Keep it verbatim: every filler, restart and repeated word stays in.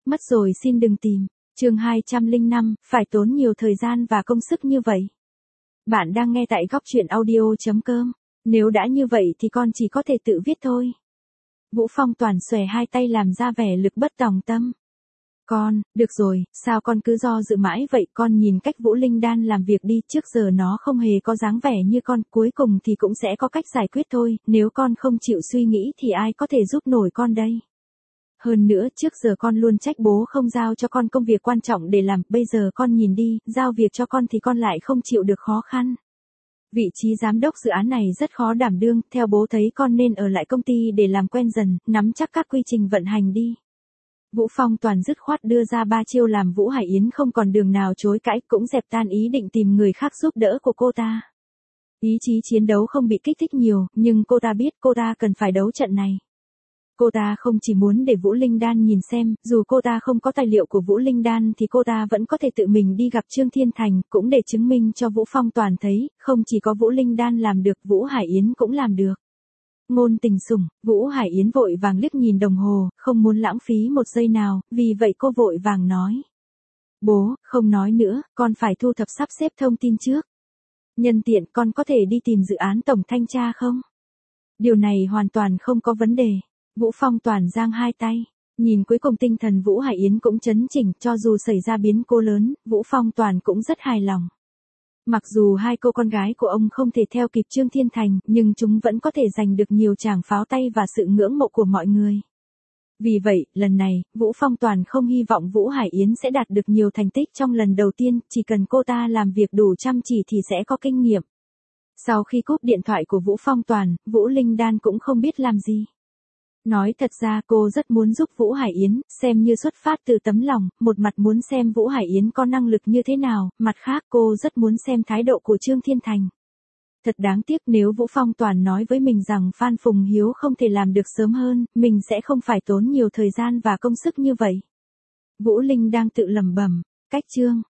Mất rồi xin đừng tìm. Chương hai trăm lẻ năm, phải tốn nhiều thời gian và công sức như vậy. Bạn đang nghe tại góc truyện audio chấm com. Nếu đã như vậy thì con chỉ có thể tự viết thôi. Vũ Phong Toàn xòe hai tay làm ra vẻ lực bất tòng tâm. Con, được rồi, sao con cứ do dự mãi vậy, con nhìn cách Vũ Linh Đan làm việc đi, trước giờ nó không hề có dáng vẻ như con, cuối cùng thì cũng sẽ có cách giải quyết thôi, nếu con không chịu suy nghĩ thì ai có thể giúp nổi con đây. Hơn nữa, trước giờ con luôn trách bố không giao cho con công việc quan trọng để làm, bây giờ con nhìn đi, giao việc cho con thì con lại không chịu được khó khăn. Vị trí giám đốc dự án này rất khó đảm đương, theo bố thấy con nên ở lại công ty để làm quen dần, nắm chắc các quy trình vận hành đi. Vũ Phong Toàn dứt khoát đưa ra ba chiêu làm Vũ Hải Yến không còn đường nào chối cãi, cũng dẹp tan ý định tìm người khác giúp đỡ của cô ta. Ý chí chiến đấu không bị kích thích nhiều, nhưng cô ta biết cô ta cần phải đấu trận này. Cô ta không chỉ muốn để Vũ Linh Đan nhìn xem, dù cô ta không có tài liệu của Vũ Linh Đan thì cô ta vẫn có thể tự mình đi gặp Trương Thiên Thành, cũng để chứng minh cho Vũ Phong Toàn thấy, không chỉ có Vũ Linh Đan làm được, Vũ Hải Yến cũng làm được. Ngôn tình sủng, Vũ Hải Yến vội vàng liếc nhìn đồng hồ, không muốn lãng phí một giây nào, vì vậy cô vội vàng nói. Bố, không nói nữa, con phải thu thập sắp xếp thông tin trước. Nhân tiện con có thể đi tìm dự án tổng thanh tra không? Điều này hoàn toàn không có vấn đề. Vũ Phong Toàn giang hai tay, nhìn cuối cùng tinh thần Vũ Hải Yến cũng chấn chỉnh, cho dù xảy ra biến cố lớn, Vũ Phong Toàn cũng rất hài lòng. Mặc dù hai cô con gái của ông không thể theo kịp Trương Thiên Thành, nhưng chúng vẫn có thể giành được nhiều tràng pháo tay và sự ngưỡng mộ của mọi người. Vì vậy, lần này, Vũ Phong Toàn không hy vọng Vũ Hải Yến sẽ đạt được nhiều thành tích trong lần đầu tiên, chỉ cần cô ta làm việc đủ chăm chỉ thì sẽ có kinh nghiệm. Sau khi cúp điện thoại của Vũ Phong Toàn, Vũ Linh Đan cũng không biết làm gì. Nói thật ra cô rất muốn giúp Vũ Hải Yến, xem như xuất phát từ tấm lòng, một mặt muốn xem Vũ Hải Yến có năng lực như thế nào, mặt khác cô rất muốn xem thái độ của Trương Thiên Thành. Thật đáng tiếc nếu Vũ Phong Toàn nói với mình rằng Phan Phùng Hiếu không thể làm được sớm hơn, mình sẽ không phải tốn nhiều thời gian và công sức như vậy. Vũ Linh đang tự lẩm bẩm, cách chương,